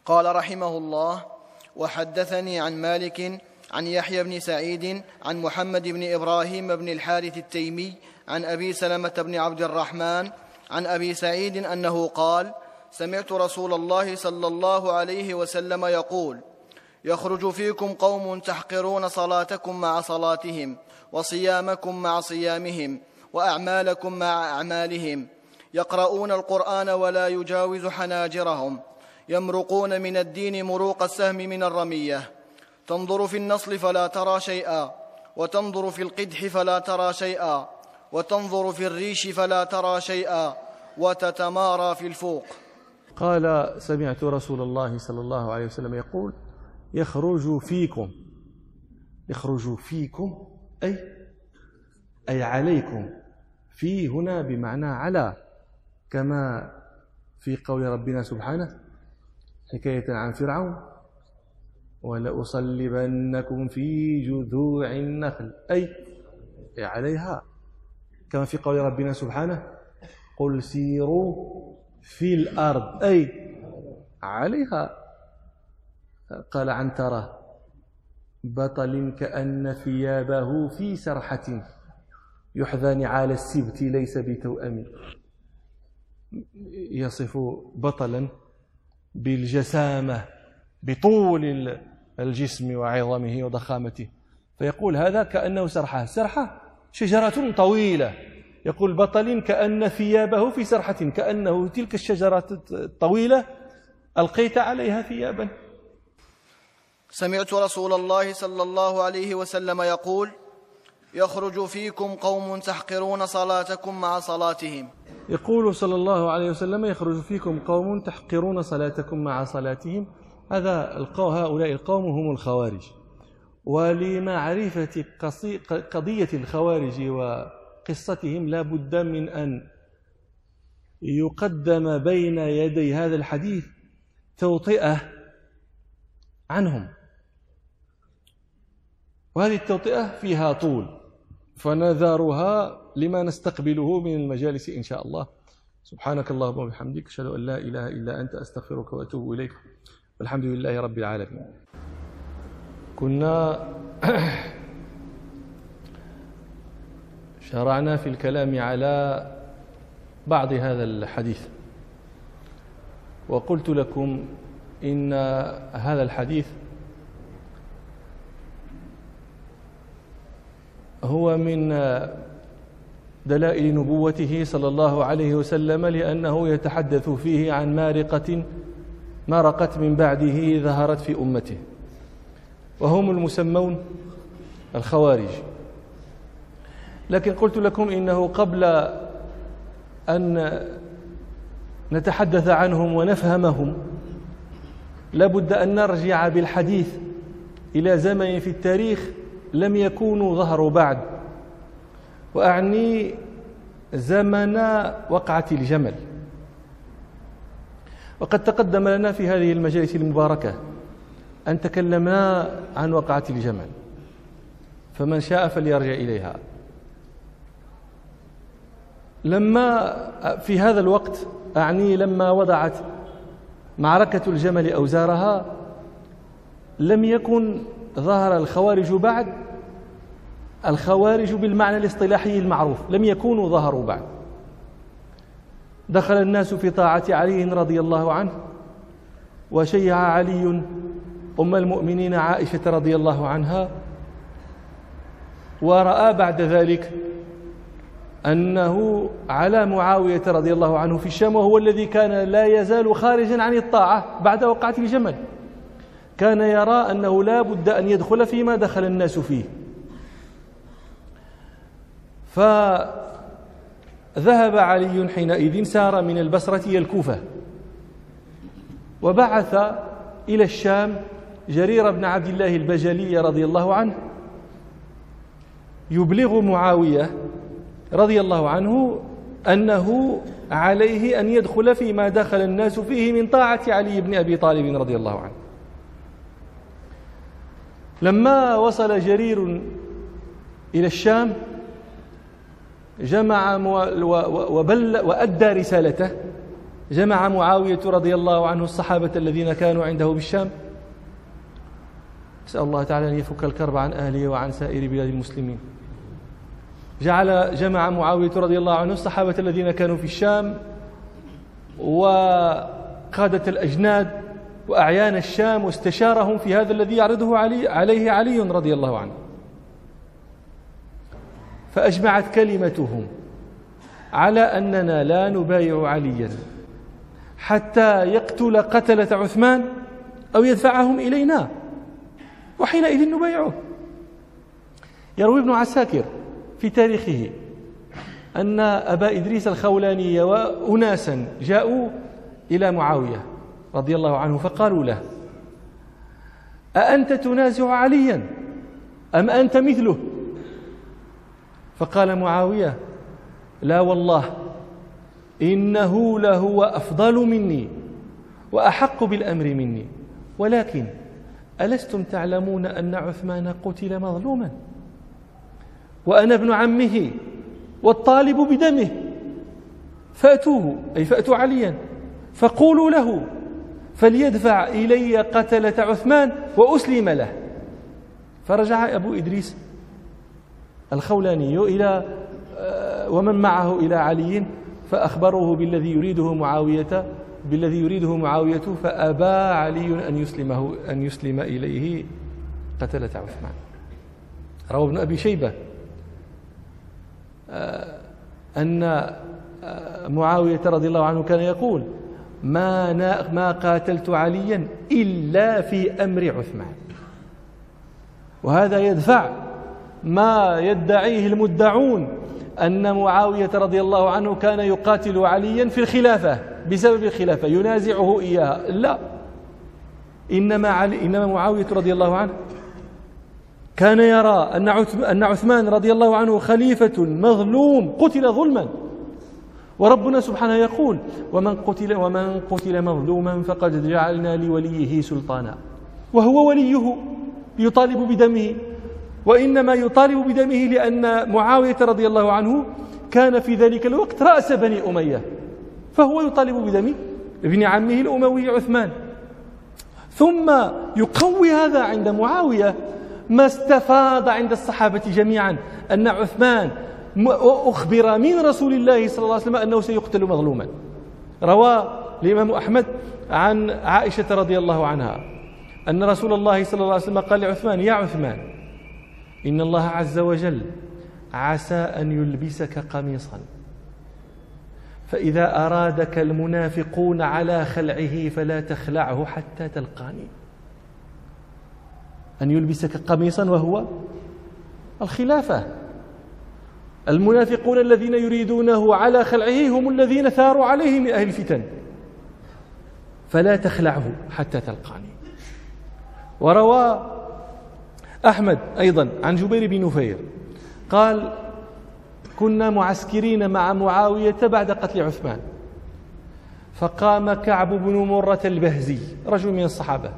قال رحمه الله: وحدثني عن مالك عن يحيى بن سعيد عن محمد بن إبراهيم بن الحارث التيمي عن أبي سلمة بن عبد الرحمن عن أبي سعيد أنه قال: سمعت رسول الله صلى الله عليه وسلم يقول: يخرج فيكم قوم تحقرون صلاتكم مع صلاتهم، وصيامكم مع صيامهم، وأعمالكم مع أعمالهم، يقرؤون القرآن ولا يجاوز حناجرهم، يمرقون من الدين مروق السهم من الرمية، تنظر في النصل فلا ترى شيئا، وتنظر في القدح فلا ترى شيئا، وتنظر في الريش فلا ترى شيئا، وتتمارى في الفوق. قال: سمعت رسول الله صلى الله عليه وسلم يقول: يخرج فيكم أي عليكم. في هنا بمعنى على، كما في قول ربنا سبحانه حكاية عن فرعون: ولأصلبنكم في جذوع النخل، أي عليها. كما في قول ربنا سبحانه: قل سيروا في الأرض، أي عليها. قال عنترة: بطل كأن ثيابه في سرحة، يحذى نعال السبت ليس بتوأم. يصف بطلا بالجسامة، بطول الجسم وعظمه وضخامته، فيقول هذا كأنه سرحة شجرة طويلة. يقول: بطل كأن ثيابه في سرحة، كأنه تلك الشجرة الطويلة ألقيت عليها ثيابا. سمعت رسول الله صلى الله عليه وسلم يقول: يخرج فيكم قوم تحقرون صلاتكم مع صلاتهم. يقول صلى الله عليه وسلم: يخرج فيكم قوم تحقرون صلاتكم مع صلاتهم. هؤلاء القوم هم الخوارج. ولمعرفة قضية الخوارج وقصتهم لا بد من أن يقدم بين يدي هذا الحديث توطئة عنهم، وهذه التوطئة فيها طول، فنذرها لما نستقبله من المجالس إن شاء الله. سبحانك اللهم وبحمدك، أشهد أن لا إله إلا أنت، أستغفرك وأتوب إليك، والحمد لله رب العالمين. كنا شرعنا في الكلام على بعض هذا الحديث، وقلت لكم إن هذا الحديث هو من دلائل نبوته صلى الله عليه وسلم، لأنه يتحدث فيه عن مرقت من بعده ظهرت في أمته، وهم المسمون الخوارج. لكن قلت لكم إنه قبل أن نتحدث عنهم ونفهمهم لابد أن نرجع بالحديث إلى زمن في التاريخ لم يكونوا ظهروا بعد، وأعني زمن وقعة الجمل. وقد تقدم لنا في هذه المجالس المباركة أن تكلمنا عن وقعة الجمل، فمن شاء فليرجع إليها. لما في هذا الوقت، أعني لما وضعت معركة الجمل أوزارها، لم يكن ظهر الخوارج بعد، الخوارج بالمعنى الاصطلاحي المعروف لم يكونوا ظهروا بعد. دخل الناس في طاعة علي رضي الله عنه، وشيع علي أم المؤمنين عائشة رضي الله عنها، ورأى بعد ذلك أنه على معاوية رضي الله عنه في الشام، وهو الذي كان لا يزال خارجا عن الطاعة بعد وقعة الجمل. كان يرى أنه لا بد أن يدخل فيما دخل الناس فيه، فذهب علي حينئذ، سار من البصرة إلى الكوفة، وبعث إلى الشام جرير بن عبد الله البجلي رضي الله عنه يبلغ معاوية رضي الله عنه أنه عليه أن يدخل فيما دخل الناس فيه من طاعة علي بن أبي طالب رضي الله عنه. لما وصل جرير إلى الشام جمع وأدى رسالته جمع معاوية رضي الله عنه الصحابة الذين كانوا عنده بالشام. أسأل الله تعالى أن يفك الكرب عن أهله وعن سائر بلاد المسلمين. جمع معاوية رضي الله عنه الصحابة الذين كانوا في الشام وقادة الأجناد وأعيان الشام، واستشارهم في هذا الذي يعرضه عليه علي رضي الله عنه. فأجمعت كلمتهم على أننا لا نبايع عليا حتى يقتل قتلة عثمان أو يدفعهم إلينا، وحينئذ نبايعه. يروي ابن عساكر في تاريخه أن أبا إدريس الخولاني وأناسا جاءوا إلى معاوية رضي الله عنه فقالوا له: أأنت تنازع عليا أم أنت مثله؟ فقال معاوية: لا والله، إنه لهو أفضل مني وأحق بالأمر مني، ولكن ألستم تعلمون أن عثمان قتل مظلوما وأنا ابن عمه والطالب بدمه؟ فأتوه، أي فأتوا عليا، فقولوا له فليدفع إلي قتلة عثمان وأسلم له. فرجع أبو إدريس الخولاني ومن معه إلى علي فأخبروه بالذي يريده معاوية، فأبى علي أن يسلم إليه قتلة عثمان. روى ابن أبي شيبة أن معاوية رضي الله عنه كان يقول: ما قاتلت عليا إلا في أمر عثمان. وهذا يدفع ما يدعيه المدعون أن معاوية رضي الله عنه كان يقاتل عليا في الخلافة بسبب الخلافة ينازعه إياها. لا، إنما معاوية رضي الله عنه كان يرى أن عثمان رضي الله عنه خليفة مظلوم قتل ظلما، وربنا سبحانه يقول: ومن قتل مظلوما فقد جعلنا لوليه سلطانا، وهو وليه يطالب بدمه. وإنما يطالب بدمه لأن معاوية رضي الله عنه كان في ذلك الوقت رأس بني أمية، فهو يطالب بدم ابن عمه الأموي عثمان. ثم يقوي هذا عند معاوية ما استفاض عند الصحابة جميعا أن عثمان أخبر من رسول الله صلى الله عليه وسلم أنه سيقتل مظلوما. روى الإمام أحمد عن عائشة رضي الله عنها أن رسول الله صلى الله عليه وسلم قال لعثمان: يا عثمان، إن الله عز وجل عسى أن يلبسك قميصا، فإذا أرادك المنافقون على خلعه فلا تخلعه حتى تلقاني. أن يلبسك قميصا وهو الخلافة. المنافقون الذين يريدونه على خلعه هم الذين ثاروا عليه من أهل الفتن، فلا تخلعه حتى تلقاني. وروى أحمد أيضا عن جبير بن نفير قال: كنا معسكرين مع معاوية بعد قتل عثمان، فقام كعب بن مرة البهزي رجل من الصحابة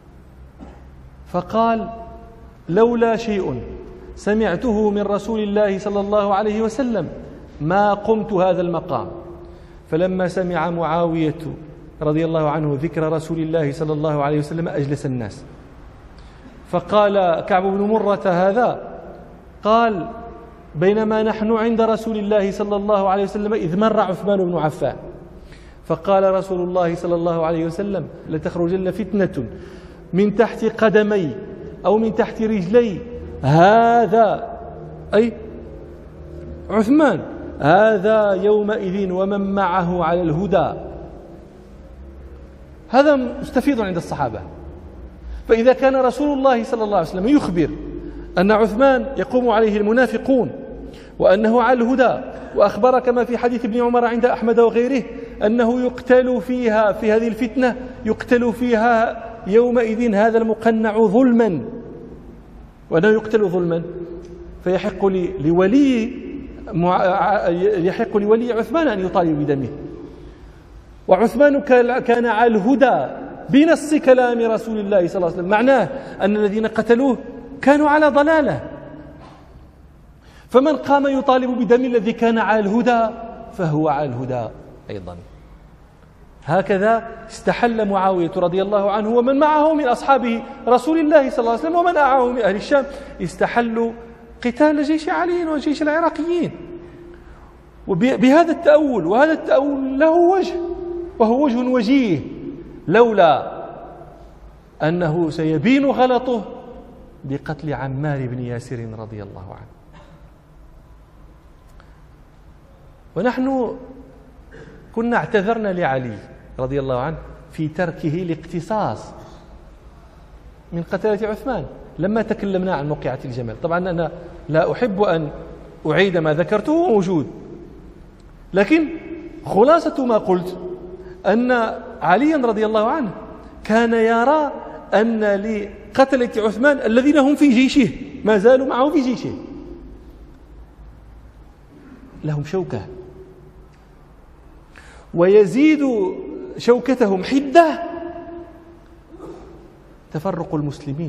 فقال: لولا شيء سمعته من رسول الله صلى الله عليه وسلم ما قمت هذا المقام. فلما سمع معاوية رضي الله عنه ذكر رسول الله صلى الله عليه وسلم أجلس الناس. فقال كعب بن مرة هذا قال: بينما نحن عند رسول الله صلى الله عليه وسلم إذ مر عثمان بن عفان، فقال رسول الله صلى الله عليه وسلم: لتخرجن فتنة من تحت قدمي أو من تحت رجلي هذا، أي عثمان، هذا يومئذ ومن معه على الهدى. هذا مستفيض عند الصحابة. فإذا كان رسول الله صلى الله عليه وسلم يخبر أن عثمان يقوم عليه المنافقون وأنه على الهدى، وأخبر كما في حديث ابن عمر عند أحمد وغيره أنه يقتل فيها في هذه الفتنة، يقتل فيها يومئذ هذا المقنع ظلما، وأنه يقتل ظلما، فيحق لولي عثمان أن يطالب بدمه. وعثمان كان على الهدى بنص كلام رسول الله صلى الله عليه وسلم، معناه أن الذين قتلوه كانوا على ضلالة، فمن قام يطالب بدم الذي كان على الهدى فهو على الهدى أيضا. هكذا استحل معاوية رضي الله عنه ومن معه من أصحاب رسول الله صلى الله عليه وسلم ومن معه من أهل الشام، استحلوا قتال جيش علي وجيش العراقيين بهذا التأول. وهذا التأول له وجه، وهو وجه وجيه، لولا أنه سيبين غلطه بقتل عمار بن ياسر رضي الله عنه. ونحن كنا اعتذرنا لعلي رضي الله عنه في تركه الاقتصاص من قتلة عثمان لما تكلمنا عن موقعة الجمل. طبعا أنا لا أحب أن أعيد ما ذكرته موجود، لكن خلاصة ما قلت أن علي رضي الله عنه كان يرى أن لقتلة عثمان الذين هم في جيشه ما زالوا معه في جيشه لهم شوكة، ويزيد شوكتهم حدة تفرق المسلمين.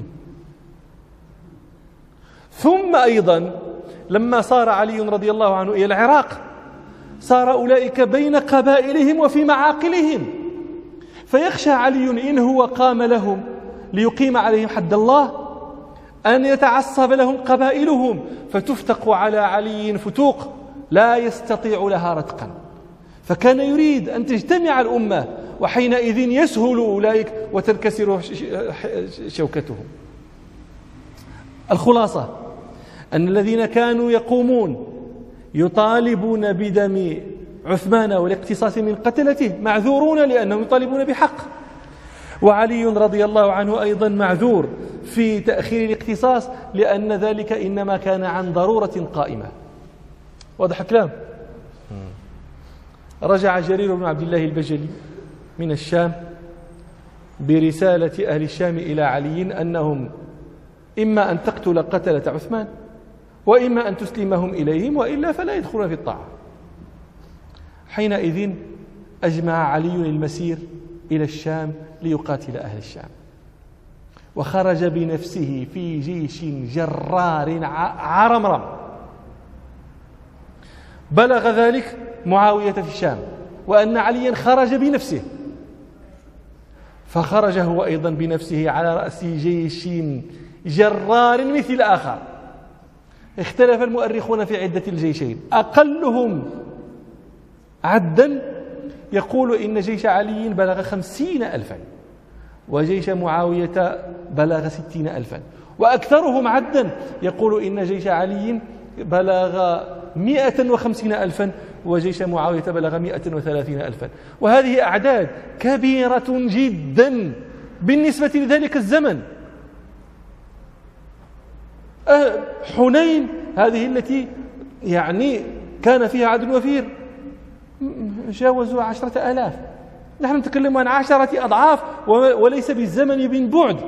ثم أيضا لما صار علي رضي الله عنه إلى العراق صار أولئك بين قبائلهم وفي معاقلهم، فيخشى علي إن هو قام لهم ليقيم عليهم حد الله أن يتعصب لهم قبائلهم فتفتق على علي فتوق لا يستطيع لها رتقا، فكان يريد أن تجتمع الأمة وحينئذ يسهل أولئك وتنكسر شوكتهم. الخلاصة أن الذين كانوا يقومون يطالبون بدم عثمان والاقتصاص من قتلته معذورون لأنهم يطالبون بحق، وعلي رضي الله عنه أيضا معذور في تأخير الاقتصاص لأن ذلك إنما كان عن ضرورة قائمة. واضح الكلام؟ رجع جرير بن عبد الله البجلي من الشام برسالة أهل الشام إلى علي أنهم إما أن تقتل قتلة عثمان وإما أن تسلمهم إليهم وإلا فلا يدخلون في الطاعة. حينئذ أجمع علي المسير إلى الشام ليقاتل أهل الشام، وخرج بنفسه في جيش جرار عرمرم. بلغ ذلك معاوية في الشام وأن عليا خرج بنفسه، فخرج هو أيضا بنفسه على رأس جيش جرار مثل آخر. اختلف المؤرخون في عدة الجيشين، أقلهم عدا يقول إن جيش علي بلغ 50,000 وجيش معاوية بلغ 60,000، وأكثرهم عدا يقول إن جيش علي بلغ 150,000 وجيش معاوية بلغ 130,000. وهذه أعداد كبيرة جدا بالنسبة لذلك الزمن. حنين هذه التي يعني كان فيها عدد وفير جاوزوا 10,000، نحن نتكلم عن 10 أضعاف وليس بالزمن من بعد.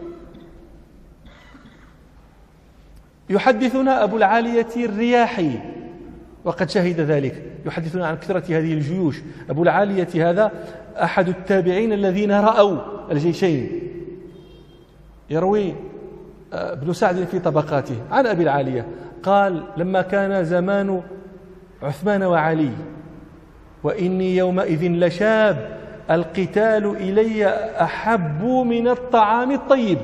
يحدثنا أبو العالية الرياحي وقد شهد ذلك، يحدثنا عن كثرة هذه الجيوش. أبو العالية هذا أحد التابعين الذين رأوا الجيشين. يروي ابن سعد في طبقاته عن أبي العالية قال: لما كان زمان عثمان وعلي وإني يومئذ لشاب القتال إلي أحب من الطعام الطيب.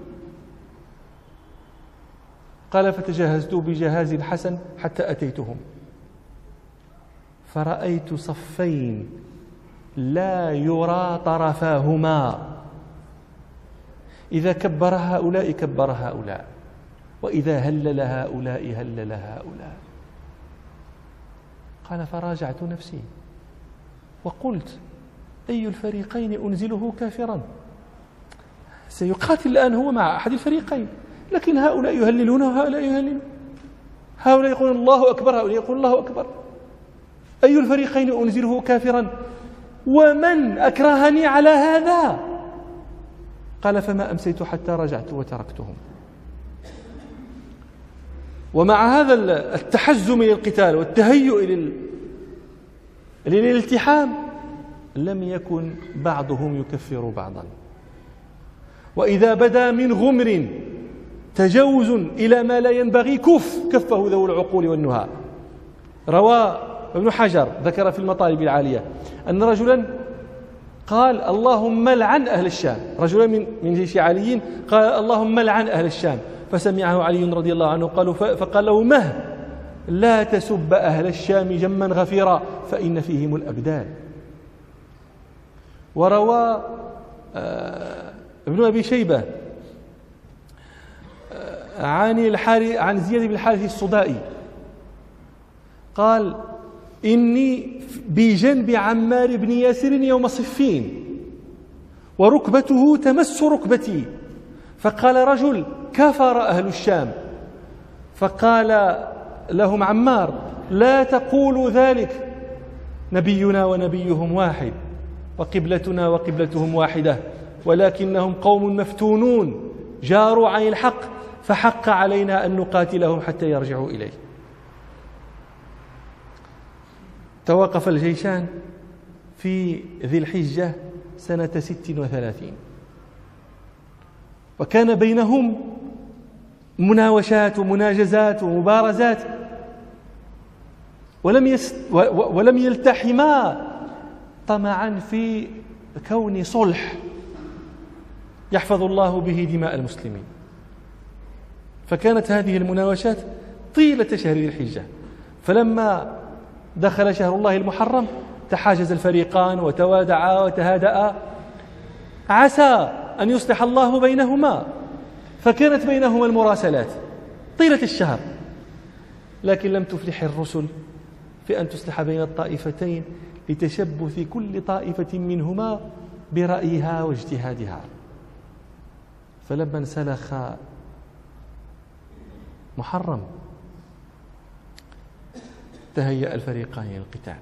قال: فتجهزت بجهاز حسن حتى أتيتهم فرأيت صفين لا يرى طرفاهما، إذا كبر هؤلاء كبر هؤلاء، وإذا هلل هؤلاء هلل هؤلاء. قال: فراجعت نفسي وقلت: أي الفريقين أنزله كافرا؟ سيقاتل الآن هو مع أحد الفريقين، لكن هؤلاء يهللون وهؤلاء يهللون، هؤلاء يقولون الله أكبر هؤلاء يقولون الله أكبر. أي الفريقين أنزله كافرا ومن أكرهني على هذا؟ قال: فما أمسيت حتى رجعت وتركتهم. ومع هذا التحزم للقتال والتهيؤ للالتحام لم يكن بعضهم يكفر بعضا، وإذا بدا من غمر تجاوز إلى ما لا ينبغي كفه ذو العقول والنهى. روى ابن حجر ذكر في المطالب العالية أن رجلا قال اللهم لعن أهل الشام. رجلان من جيش علي قال اللهم لعن أهل الشام، فسمعه علي رضي الله عنه فقال له مه لا تسب أهل الشام جما غفيرا فإن فيهم الأبدال. وروى ابن أبي شيبة عن زياد بن الحارث الصدائي قال إني بجنب عمار بن ياسر يوم صفين وركبته تمس ركبتي، فقال رجل كفر أهل الشام، فقال لهم عمار لا تقولوا ذلك، نبينا ونبيهم واحد وقبلتنا وقبلتهم واحدة، ولكنهم قوم مفتونون جاروا عن الحق، فحق علينا أن نقاتلهم حتى يرجعوا إليه. توقف الجيشان في ذي الحجة سنة 36، وكان بينهم مناوشات ومناجزات ومبارزات، ولم يلتحما طمعا في كون صلح يحفظ الله به دماء المسلمين. فكانت هذه المناوشات طيلة شهر ذي الحجة، فلما دخل شهر الله المحرم تحاجز الفريقان وتوادعا وتهادأا عسى أن يصلح الله بينهما، فكانت بينهما المراسلات طيلة الشهر، لكن لم تفلح الرسل في أن تصلح بين الطائفتين لتشبث كل طائفة منهما برأيها واجتهادها. فلما انسلخ محرم تهيأ الفريقان للقتال.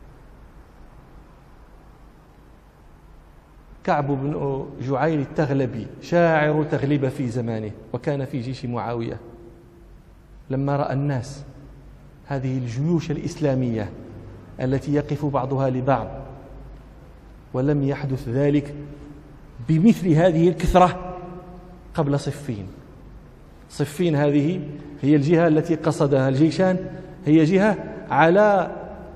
كعب بن جعيل التغلبي شاعر تغلب في زمانه وكان في جيش معاوية، لما رأى الناس هذه الجيوش الإسلامية التي يقف بعضها لبعض ولم يحدث ذلك بمثل هذه الكثرة قبل صفين. صفين هذه هي الجهة التي قصدها الجيشان، هي جهة على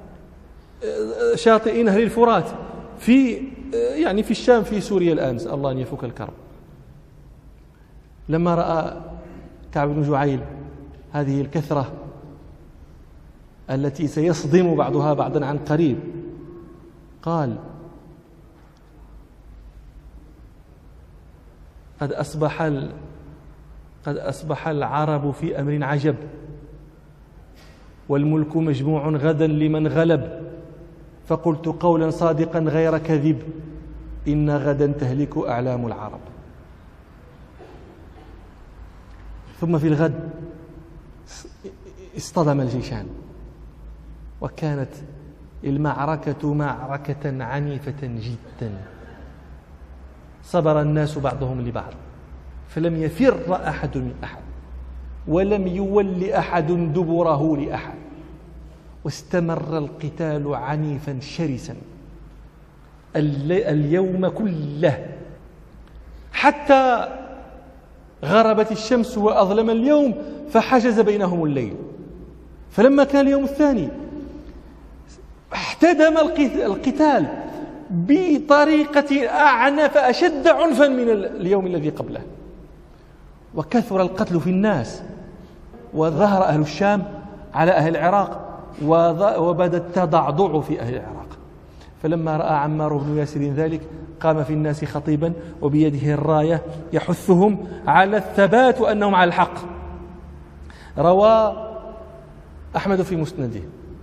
شاطئ نهر الفرات في الشام في سوريا الآن، نسأل الله أن يفك الكرب. لما رأى كعب بن جعيل هذه الكثرة التي سيصدم بعضها بعضا عن قريب قال قد أصبح العرب في أمر عجب، والملك مجموع غدا لمن غلب، فقلت قولا صادقا غير كذب، إن غدا تهلك أعلام العرب. ثم في الغد اصطدم الجيشان، وكانت المعركة معركة عنيفة جدا، صبر الناس بعضهم لبعض، فلم يفر أحد من أحد، ولم يول أحد دبره لأحد، واستمر القتال عنيفا شرسا اليوم كله حتى غربت الشمس وأظلم اليوم، فحجز بينهم الليل. فلما كان اليوم الثاني احتدم القتال بطريقة أعنف أشد عنفا من اليوم الذي قبله، وكثر القتل في الناس، وظهر أهل الشام على أهل العراق، وبدا التضعضع في أهل العراق. فلما رأى عمار بن ياسر ذلك قام في الناس خطيبا وبيده الراية يحثهم على الثبات وأنهم على الحق. روى أحمد في مسنده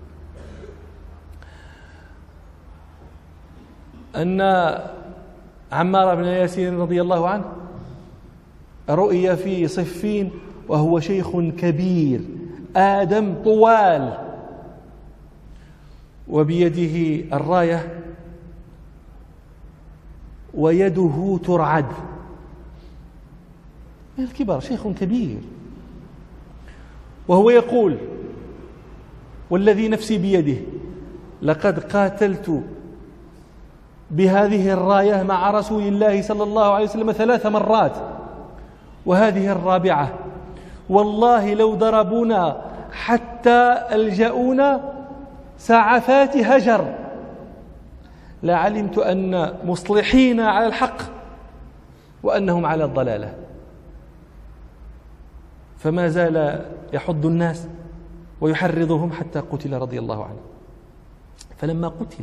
أن عمار بن ياسر رضي الله عنه رؤي في صفين وهو شيخ كبير آدم طوال، وبيده الراية ويده ترعد، من الكبار، شيخ كبير، وهو يقول والذي نفسي بيده لقد قاتلت بهذه الراية مع رسول الله صلى الله عليه وسلم 3 مرات، وهذه الرابعة، والله لو ضربونا حتى ألجأونا سعفات هجر لعلمت أن مصلحين على الحق وأنهم على الضلالة. فما زال يحض الناس ويحرضهم حتى قتل رضي الله عنه. فلما قتل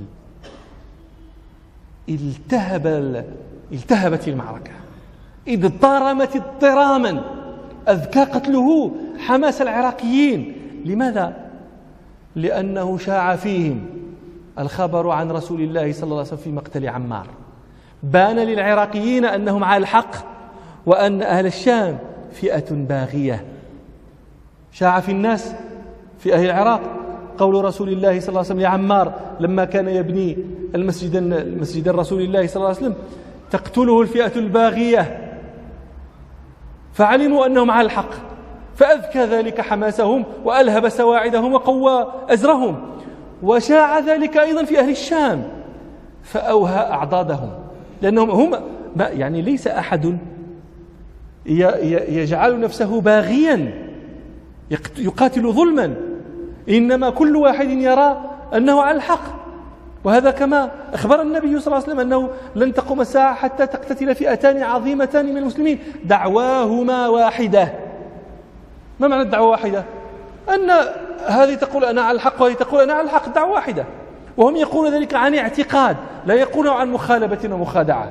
التهبت المعركة، إذ اضطرمت اضطراما أذكى قتله حماس العراقيين. لماذا؟ لأنه شاع فيهم الخبر عن رسول الله صلى الله عليه وسلم في مقتل عمار. بان للعراقيين أنهم على الحق وأن أهل الشام فئة باغية. شاع في الناس في أهل العراق قول رسول الله صلى الله عليه وسلم لعمار لما كان يبني المسجد رسول الله صلى الله عليه وسلم: تقتله الفئة الباغية. فعلموا أنهم على الحق، فأذكى ذلك حماسهم وألهب سواعدهم وقوى أزرهم. وشاع ذلك أيضا في أهل الشام فأوهى أعضادهم، لأنهم هم يعني ليس أحد يجعل نفسه باغيا يقاتل ظلما، إنما كل واحد يرى أنه على الحق. وهذا كما أخبر النبي صلى الله عليه وسلم أنه لن تقوم الساعة حتى تقتتل فئتان عظيمتان من المسلمين دعواهما واحدة. ما معنى الدعوة واحدة؟ أن هذه تقول أنا على الحق وهذه تقول أنا على الحق، دعوة واحدة. وهم يقولون ذلك عن اعتقاد، لا يقولون عن مخالبة ومخادعة.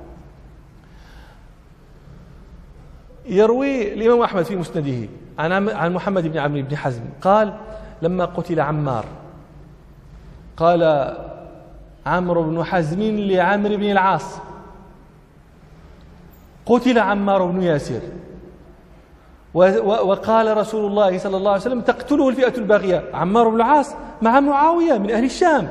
يروي الإمام أحمد في مسنده عن محمد بن عمرو بن حزم قال: لما قتل عمار قال عمرو بن حزم لعمرو بن العاص: قتل عمار بن ياسر. وقال رسول الله صلى الله عليه وسلم: تقتله الفئة الباغية. عمار بن العاص مع معاوية من أهل الشام.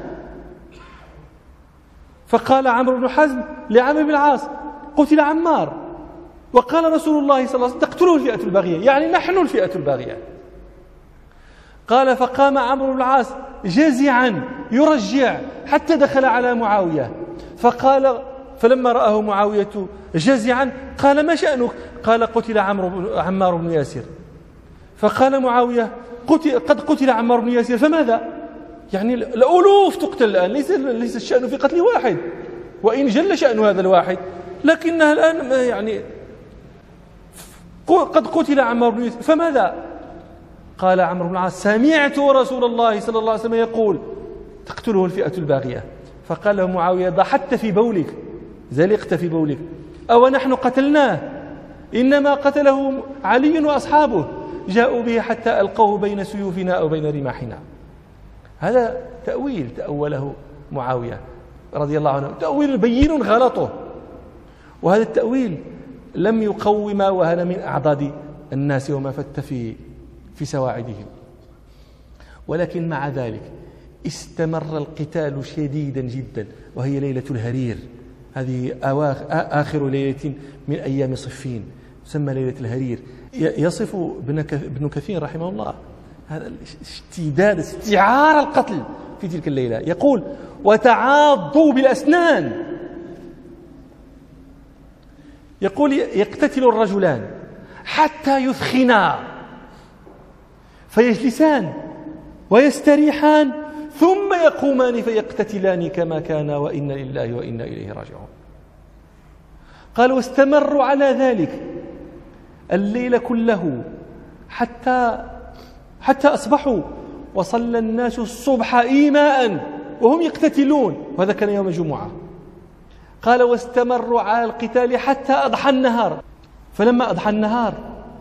فقال عمرو بن حزم لعمرو بن العاص: قتل عمار. وقال رسول الله صلى الله عليه وسلم: تقتله الفئة الباغية، يعني نحن الفئة الباغية. قال: فقام عمرو بن العاص جازعا يرجع حتى دخل على معاوية، فلما رآه معاوية جازعا قال: ما شأنك؟ قال: قتل عمار بن ياسر. فقال معاوية: قد قتل عمار بن ياسر فماذا؟ يعني الألوف تقتل الآن، ليس الشأن في قتل واحد، وإن جل شأن هذا الواحد، لكنها الآن يعني قد قتل عمار بن ياسر فماذا؟ قال عمرو بن العاص: سمعت رسول الله صلى الله عليه وسلم يقول: تقتله الفئة الباغية. فقال له معاوية: ضحكت في بولك، زلقت في بولك، أو نحن قتلناه؟ إنما قتله علي وأصحابه، جاءوا به حتى ألقوه بين سيوفنا أو بين رماحنا. هذا تأويل تأوله معاوية رضي الله عنه، تأويل بين غلطه. وهذا التأويل لم يقوم ما وهن من أعضاد الناس وما فت في سواعدهم. ولكن مع ذلك استمر القتال شديدا جدا، وهي ليلة الهرير. هذه آخر ليلة من أيام صفين تسمى ليلة الهرير. يصف ابن كثير رحمه الله هذا اشتداد استعار القتل في تلك الليلة. يقول: وتعاضوا بالأسنان. يقول: يقتتل الرجلان حتى يثخنا فيجلسان ويستريحان ثم يقومان فيقتتلان كما كان، وإن لله وإنا إليه راجعون. قال: واستمروا على ذلك الليل كله حتى أصبحوا، وصلى الناس الصبح إيماء وهم يقتتلون، وهذا كان يوم الجمعة. قال: واستمروا على القتال حتى أضحى النهار. فلما أضحى النهار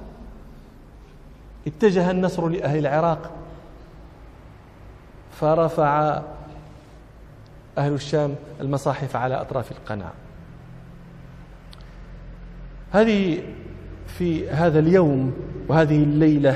اتجه النصر لأهل العراق، فرفع أهل الشام المصاحف على أطراف القناة. هذه في هذا اليوم وهذه الليلة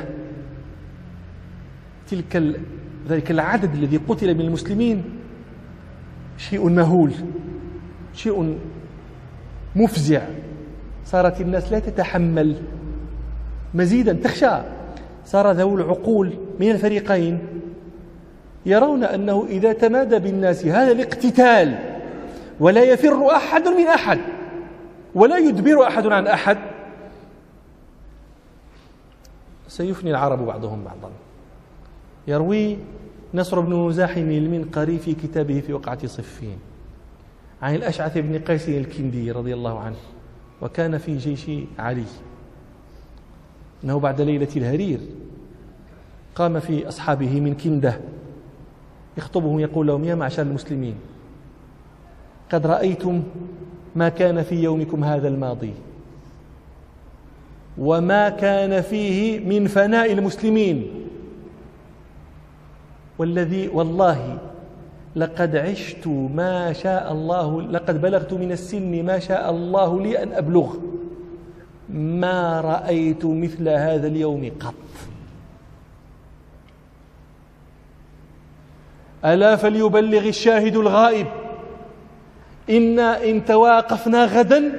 ذلك العدد الذي قتل من المسلمين شيء مهول، شيء مفزع. صارت الناس لا تتحمل مزيدا، تخشى. صار ذوي العقول من الفريقين يرون أنه إذا تمادى بالناس هذا الاقتتال ولا يفر أحد من أحد ولا يدبر أحد عن أحد، سيفني العرب بعضهم بعضا. يروي نصر بن مزاحم المنقري في كتابه في وقعة صفين عن الأشعث بن قيس الكندي رضي الله عنه، وكان في جيش علي، أنه بعد ليلة الهرير قام في أصحابه من كندة يخطبهم يقول لهم: يا معشر المسلمين، قد رأيتم ما كان في يومكم هذا الماضي وما كان فيه من فناء المسلمين، والذي والله لقد عشت ما شاء الله، لقد بلغت من السن ما شاء الله لي أن أبلغ، ما رأيت مثل هذا اليوم قط. ألا فليبلغ الشاهد الغائب إنا إن تواقفنا غدا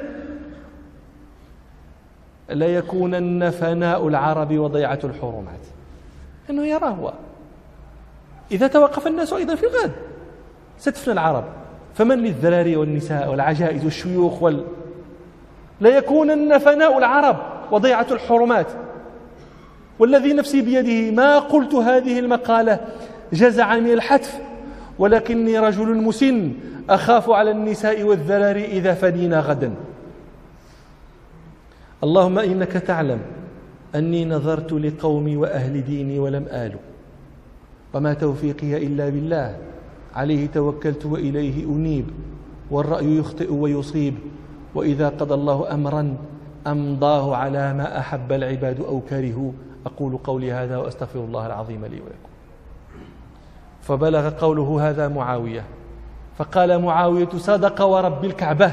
ليكونن فناء العرب وضيعة الحرمات. أنه يراه هو إذا توقف الناس أيضا في الغد ستفنى العرب، فمن للذراري والنساء والعجائز والشيوخ ليكونن فناء العرب وضيعة الحرمات. والذي نفسي بيده ما قلت هذه المقالة جزعا من الحتف، ولكني رجل مسن أخاف على النساء والذراري إذا فنينا غدا. اللهم إنك تعلم أني نظرت لقومي وأهل ديني ولم آلوا، وما توفيقي إلا بالله، عليه توكلت وإليه أنيب، والرأي يخطئ ويصيب، وإذا قضى الله أمرا أمضاه على ما أحب العباد أو كرهوا. أقول قولي هذا وأستغفر الله العظيم لي ولكم. فبلغ قوله هذا معاوية، فقال معاوية: صدق ورب الكعبة،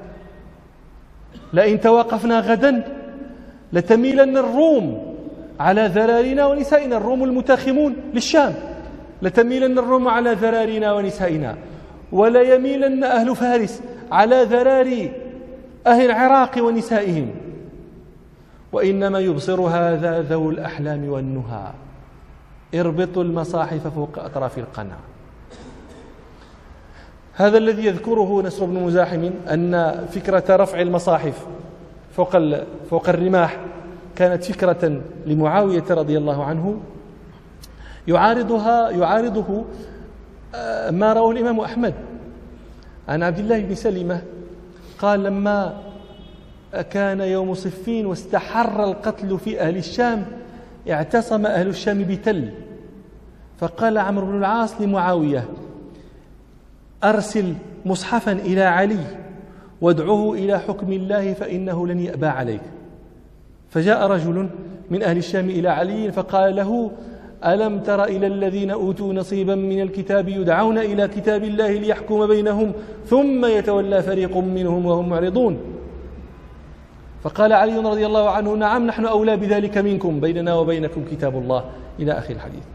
لئن توقفنا غدا لتميلن الروم على ذرارنا ونسائنا، الروم المتاخمون للشام، لتميلن الروم على ذرارنا ونسائنا، ولا يميلن أهل فارس على ذرار أهل العراق ونسائهم، وإنما يبصر هذا ذو الأحلام والنهى. اربطوا المصاحف فوق أطراف القناة. هذا الذي يذكره نصر بن مزاحم أن فكرة رفع المصاحف فوق الرماح كانت فكرة لمعاوية رضي الله عنه، يعارضه ما رواه الإمام أحمد عن عبد الله بن سلمة قال: لما كان يوم صفين واستحر القتل في أهل الشام اعتصم أهل الشام بتل، فقال عمرو بن العاص لمعاوية: أرسل مصحفا إلى علي وادعه إلى حكم الله فإنه لن يأبى عليك. فجاء رجل من أهل الشام إلى علي فقال له: ألم تر إلى الذين أوتوا نصيبا من الكتاب يدعون إلى كتاب الله ليحكم بينهم ثم يتولى فريق منهم وهم معرضون؟ فقال علي رضي الله عنه: نعم، نحن أولى بذلك منكم، بيننا وبينكم كتاب الله، إلى آخر الحديث.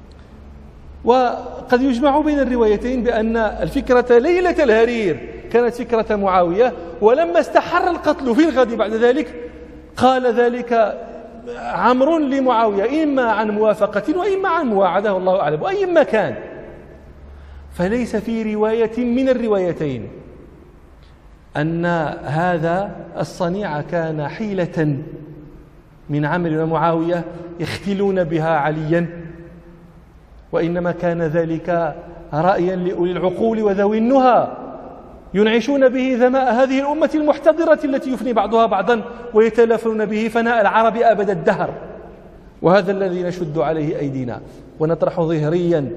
وقد يجمع بين الروايتين بأن الفكرة ليلة الهرير كانت فكرة معاوية، ولما استحر القتل في الغد بعد ذلك قال ذلك عمرو لمعاوية، إما عن موافقة وإما عن مواعدة، والله أعلم، وأيما كان. فليس في رواية من الروايتين أن هذا الصنيع كان حيلة من عمرو ومعاوية يختلون بها عليا، وإنما كان ذلك رأيا لأولي العقول وذوي النهى ينعشون به ذماء هذه الأمة المحتضرة التي يفني بعضها بعضا ويتلافون به فناء العرب أبد الدهر. وهذا الذي نشد عليه أيدينا ونطرح ظهريا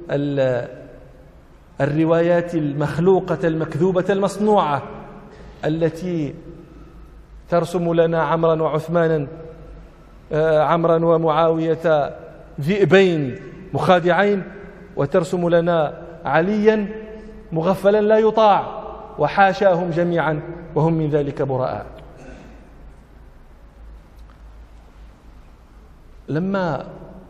الروايات المخلوقة المكذوبة المصنوعة التي ترسم لنا عمرا وعثمانا، عمرا ومعاوية ذئبين مخادعين، وترسم لنا عليا مغفلا لا يطاع، وحاشاهم جميعا وهم من ذلك براء. لما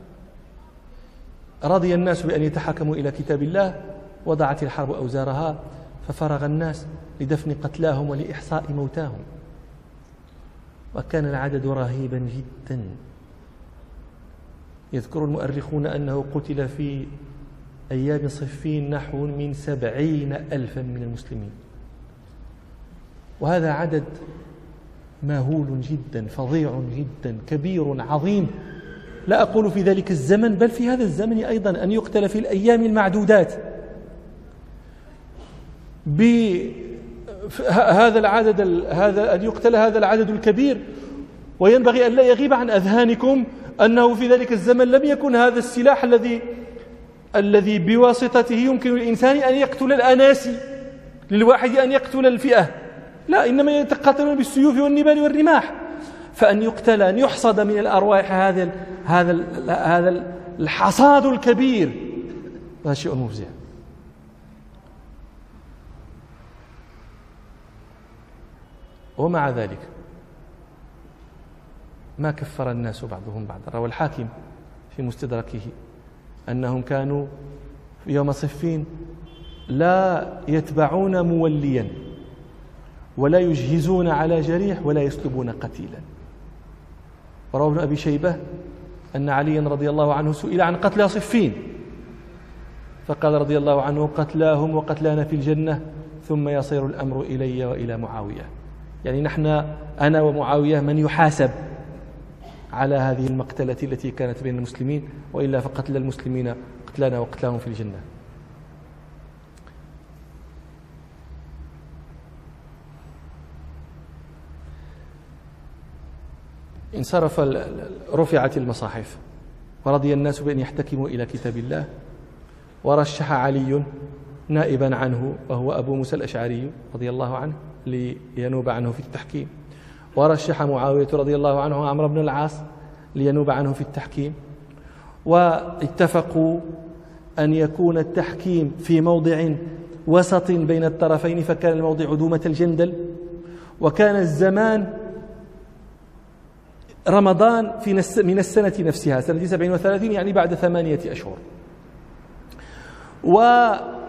رضي الناس بأن يتحاكموا إلى كتاب الله وضعت الحرب أوزارها، ففرغ الناس لدفن قتلاهم ولإحصاء موتاهم، وكان العدد رهيبا جدا. يذكر المؤرخون أنه قتل في أيام صفين نحو من 70,000 من المسلمين، وهذا عدد ماهول جدا، فظيع جدا، كبير عظيم. لا أقول في ذلك الزمن، بل في هذا الزمن أيضا أن يقتل في الأيام المعدودات. بهذا العدد أن يقتل هذا العدد الكبير. وينبغي أن لا يغيب عن أذهانكم أنه في ذلك الزمن لم يكن هذا السلاح الذي بواسطته يمكن للإنسان أن يقتل الأناسي، للواحد أن يقتل الفئة، لا، إنما يتقاتلون بالسيوف والنبال والرماح. فأن يقتل، أن يحصد من الأرواح هذا الحصاد الكبير، هذا شيء مفزع. ومع ذلك ما كفر الناس بعضهم بعضا. روى الحاكم في مستدركه أنهم كانوا في يوم صفين لا يتبعون موليا ولا يجهزون على جريح ولا يسلبون قتيلا. وروى ابن أبي شيبة أن عليا رضي الله عنه سئل عن قتلى صفين فقال رضي الله عنه: قتلاهم وقتلانا في الجنة ثم يصير الأمر إلي وإلى معاوية. يعني نحن، أنا ومعاوية، من يحاسب على هذه المقتلة التي كانت بين المسلمين، وإلا فقتل المسلمين قتلانا وقتلاهم في الجنة. انصرف، رفعت المصاحف ورضي الناس بأن يحتكموا إلى كتاب الله، ورشح علي نائبا عنه وهو أبو موسى الأشعري رضي الله عنه لينوب عنه في التحكيم، ورشح معاوية رضي الله عنه عمرو بن العاص لينوب عنه في التحكيم. واتفقوا أن يكون التحكيم في موضع وسط بين الطرفين، فكان الموضع دومة الجندل، وكان الزمان رمضان من السنة نفسها، سنة 37، يعني بعد 8 أشهر. وكان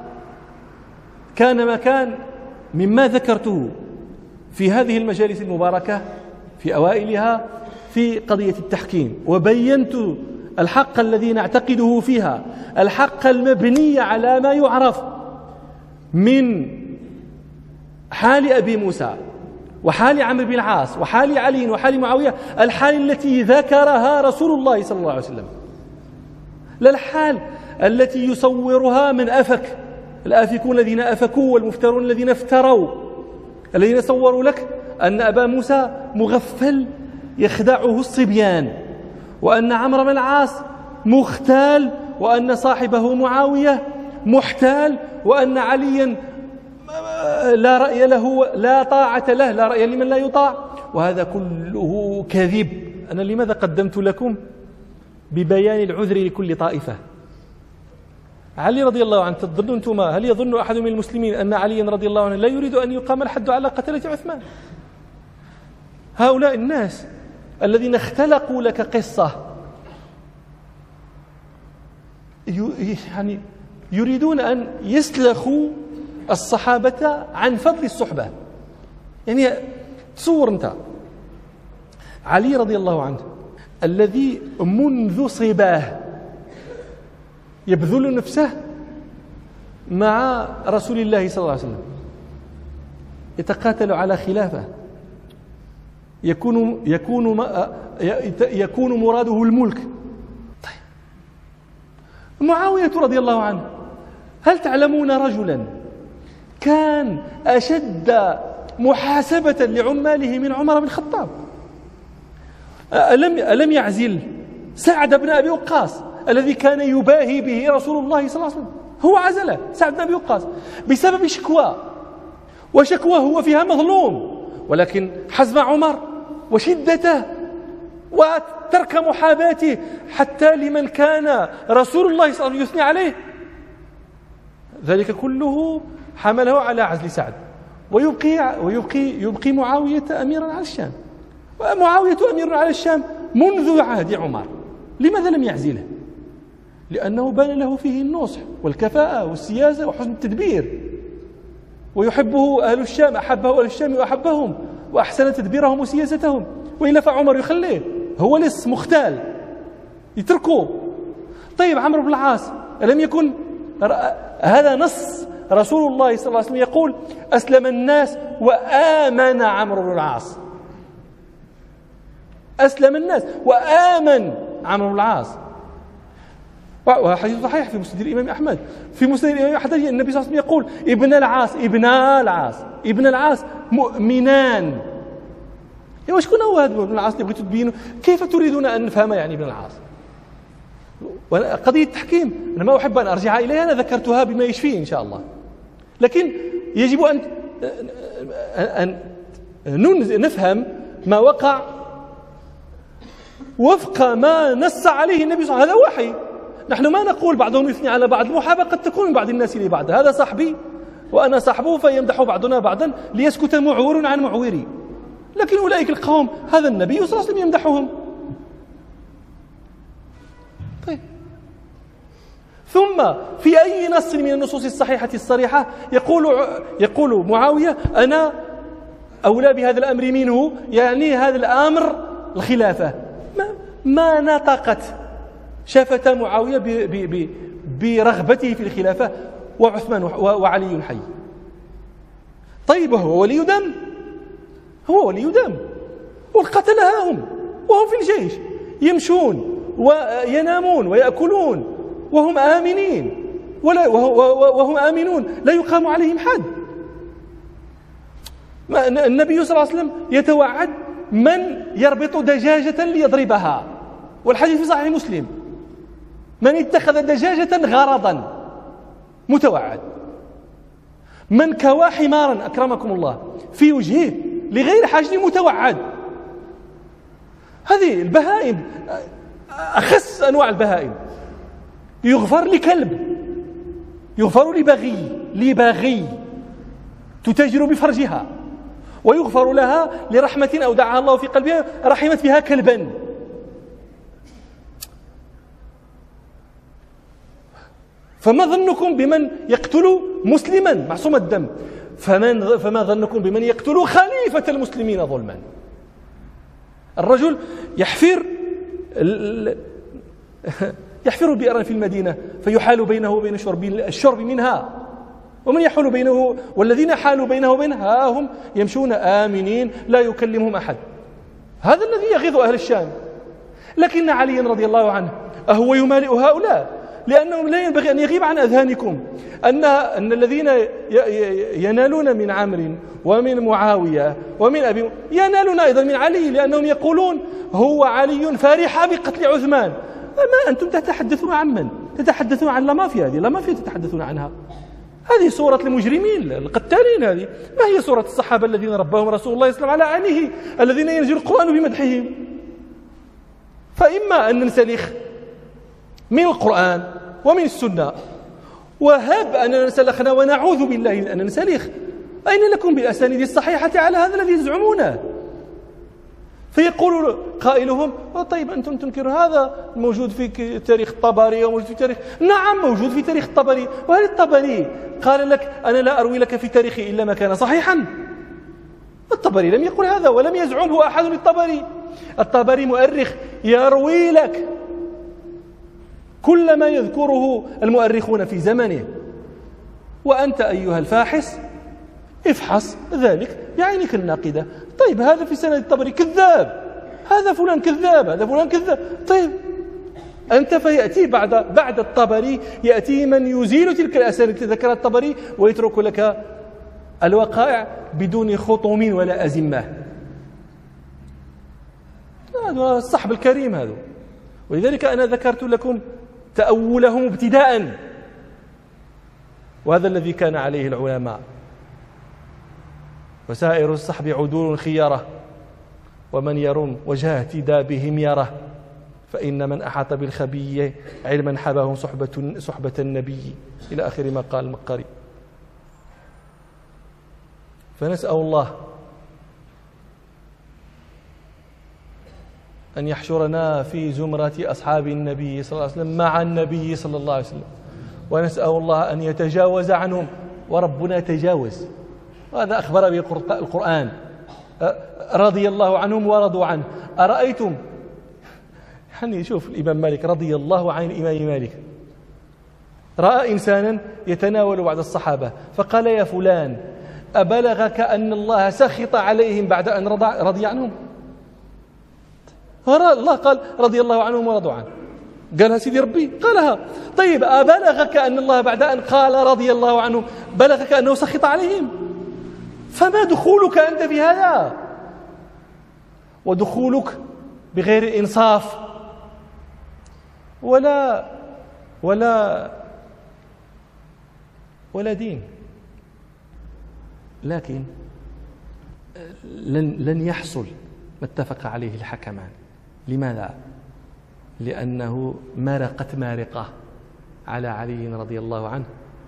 مكان مما ذكرته في هذه المجالس المباركة في أوائلها في قضية التحكيم، وبينت الحق الذي نعتقده فيها، الحق المبني على ما يعرف من حال أبي موسى وحال عمرو بن العاص وحال علي وحال معاوية، الحال التي ذكرها رسول الله صلى الله عليه وسلم، لا الحال التي يصورها من أفك، الآفكون الذين أفكوا والمفترون الذين افتروا، الذين صوروا لك أن أبا موسى مغفل يخدعه الصبيان، وأن عمرو بن العاص مختال، وأن صاحبه معاوية محتال، وأن عليا لا رأي له، لا طاعة له، لا رأي لمن لا يطاع. وهذا كله كذب. أنا لماذا قدمت لكم ببيان العذر لكل طائفة؟ علي رضي الله عنه، تظنون أنتم، هل يظن أحد من المسلمين أن علي رضي الله عنه لا يريد أن يقام الحد على قتلة عثمان؟ هؤلاء الناس الذين اختلقوا لك قصة يعني يريدون أن يسلخوا الصحابة عن فضل الصحبة. يعني تصور أنت علي رضي الله عنه الذي منذ صباه يبذل نفسه مع رسول الله صلى الله عليه وسلم، يتقاتل على خلافة، يكون مراده الملك. طيب معاوية رضي الله عنه، هل تعلمون رجلا كان أشد محاسبة لعماله من عمر بن الخطاب؟ ألم يعزل سعد بن أبي وقاص الذي كان يباهي به رسول الله صلى الله عليه وسلم؟ هو عزله سعد بن أبي وقاص بسبب شكوى، وشكوى هو فيها مظلوم، ولكن حزم عمر وشدته وترك محاباته حتى لمن كان رسول الله صلى الله عليه وسلم يثني عليه، ذلك كله حمله على عزل سعد، ويبقي معاوية أميرا على الشام. ومعاوية أمير على الشام منذ عهد عمر. لماذا لم يعزله؟ لأنه بان له فيه النصح والكفاءة والسياسة وحسن التدبير، ويحبه أهل الشام، أحبه أهل الشام وأحبهم، وأحسن تدبيرهم وسياستهم. وإلا فعمر يخليه، هو لص مختال يتركوه. طيب عمرو بن العاص ألم يكن هذا نص رسول الله صلى الله عليه وسلم يقول: أسلم الناس وآمن عمرو بن العاص، أسلم الناس وآمن عمرو بن العاص. وحديث صحيح في مسند الإمام أحمد. في مسند الإمام أحمد النبي صلى الله عليه وسلم يقول ابن العاص مؤمنان. وشكون هو هذا ابن العاص اللي بغيتوا تبينوا؟ كيف تريدون أن نفهم يعني ابن العاص؟ قضية التحكيم أنا ما أحب أن أرجع إليها، أنا ذكرتها بما يشفيه إن شاء الله، لكن يجب أن نفهم ما وقع وفق ما نص عليه النبي صلى الله عليه وسلم. هذا وحي. نحن ما نقول بعضهم يثني على بعض، المحاباة قد تكون من بعض الناس لبعض، هذا صاحبي وأنا صاحبه فيمدح بعضنا بعضا ليسكت معور عن معوري، لكن أولئك القوم هذا النبي صلى الله عليه وسلم يمدحهم. طيب، ثم في أي نص من النصوص الصحيحة الصريحة يقول معاوية أنا أولى بهذا الأمر منه، يعني هذا الأمر الخلافة. ما نطقت شفة معاوية برغبته في الخلافة وعثمان وعلي حي. طيب، هو ولي دم وقتلها هم وهم في الجيش يمشون وينامون ويأكلون وهم آمنين وهم آمنون لا يقام عليهم حد. النبي صلى الله عليه وسلم يتوعد من يربط دجاجة ليضربها، والحديث في صحيح مسلم من اتخذ دجاجة غرضا متوعد، من كوى حمارا أكرمكم الله في وجهه لغير حاجة متوعد. هذه البهائم أخس أنواع البهائم. يغفر لكلب، يغفر لبغي تتاجر بفرجها، ويغفر لها لرحمة أودعها الله في قلبها رحمت بها كلبا. فما ظنكم بمن يقتل مسلما معصوم الدم؟ فما ظنكم بمن يقتل خليفة المسلمين ظلما؟ الرجل يحفر بئرا في المدينة فيحال بينه وبين الشرب منها، ومن يحول بينه والذين حالوا بينه وبينها هم يمشون آمنين لا يكلمهم أحد. هذا الذي يغيظ أهل الشام. لكن علي رضي الله عنه أهو يمالئ هؤلاء؟ لأنه لا ينبغي أن يغيب عن أذهانكم أن الذين ينالون من عمرو ومن معاوية ومن أبي ينالون أيضا من علي، لأنهم يقولون هو علي فرح بقتل عثمان. ما أنتم تتحدثون عن من؟ تتحدثون عن لامافيا. هذه لامافيا تتحدثون عنها، هذه صورة المجرمين القتالين. هذه ما هي صورة الصحابة الذين رباهم رسول الله صلى الله عليه وسلم على عينه الذين ينزل القرآن بمدحهم. فإما أن ننسلخ من القرآن ومن السنة، وهب أننا نسلخنا ونعوذ بالله أن ننسلخ. أين لكم بالأسانيد الصحيحة على هذا الذي يزعمونه؟ فيقول قائلهم طيب أنتم تنكرون هذا موجود في تاريخ الطبري وموجود في تاريخ. نعم موجود في تاريخ الطبري، وهل الطبري قال لك أنا لا أروي لك في تاريخي إلا ما كان صحيحا؟ الطبري لم يقل هذا ولم يزعمه أحد للطبري. الطبري مؤرخ يروي لك كل ما يذكره المؤرخون في زمنه، وأنت أيها الفاحص افحص ذلك بعينك الناقدة. طيب هذا في سند الطبري كذاب، هذا فلان كذاب، هذا فلان كذاب. طيب أنت فيأتي بعد الطبري يأتي من يزيل تلك الأسانيد التي ذكرها الطبري ويترك لك الوقائع بدون خطوم ولا أزمة. هذا الصحب الكريم هذا. ولذلك أنا ذكرت لكم تأولهم ابتداء، وهذا الذي كان عليه العلماء. وسائر الصحب عدول خيرة، ومن يرم وجه اهتدى بهم يره، فإن من أحاط بالخبي علما حباهم صحبة النبي، إلى آخر ما قال المقري. فنسأل الله أن يحشرنا في زمرة أصحاب النبي صلى الله عليه وسلم مع النبي صلى الله عليه وسلم، ونسأل الله أن يتجاوز عنهم، وربنا تجاوز، وهذا أخبر به القرآن. رضي الله عنهم ورضوا عنه. أرأيتم يعني شوف الإمام مالك رضي الله عن الإمام مالك رأى إنسانا يتناول بعض الصحابة فقال يا فلان أبلغك أن الله سخط عليهم بعد أن رضي عنهم؟ الله قال رضي الله عنهم ورضوا عنه. قالها سيدي ربي قالها. طيب أبلغك أن الله بعد أن قال رضي الله عنه بلغك أنه سخط عليهم؟ فما دخولك أنت في هذا؟ ودخولك بغير إنصاف ولا دين. لكن لن يحصل ما اتفق عليه الحكمان. لماذا؟ لأنه مرقت مارقة على علي رضي الله عنه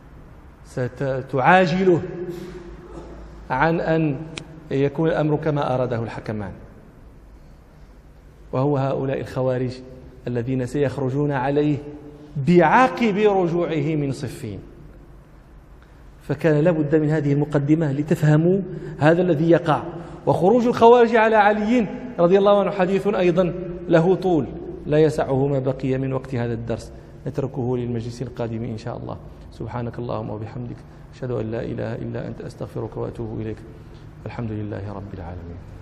ستعاجله عن أن يكون الأمر كما أراده الحكمان، وهو هؤلاء الخوارج الذين سيخرجون عليه بعقب رجوعه من صفين. فكان لابد من هذه المقدمة لتفهموا هذا الذي يقع. وخروج الخوارج على علي رضي الله عنه حديث أيضا له طول لا يسعه ما بقي من وقت هذا الدرس، نتركه للمجلس القادم إن شاء الله. سبحانك اللهم وبحمدك أشهد أن لا إله إلا أنت أستغفرك وأتوب إليك. الحمد لله رب العالمين.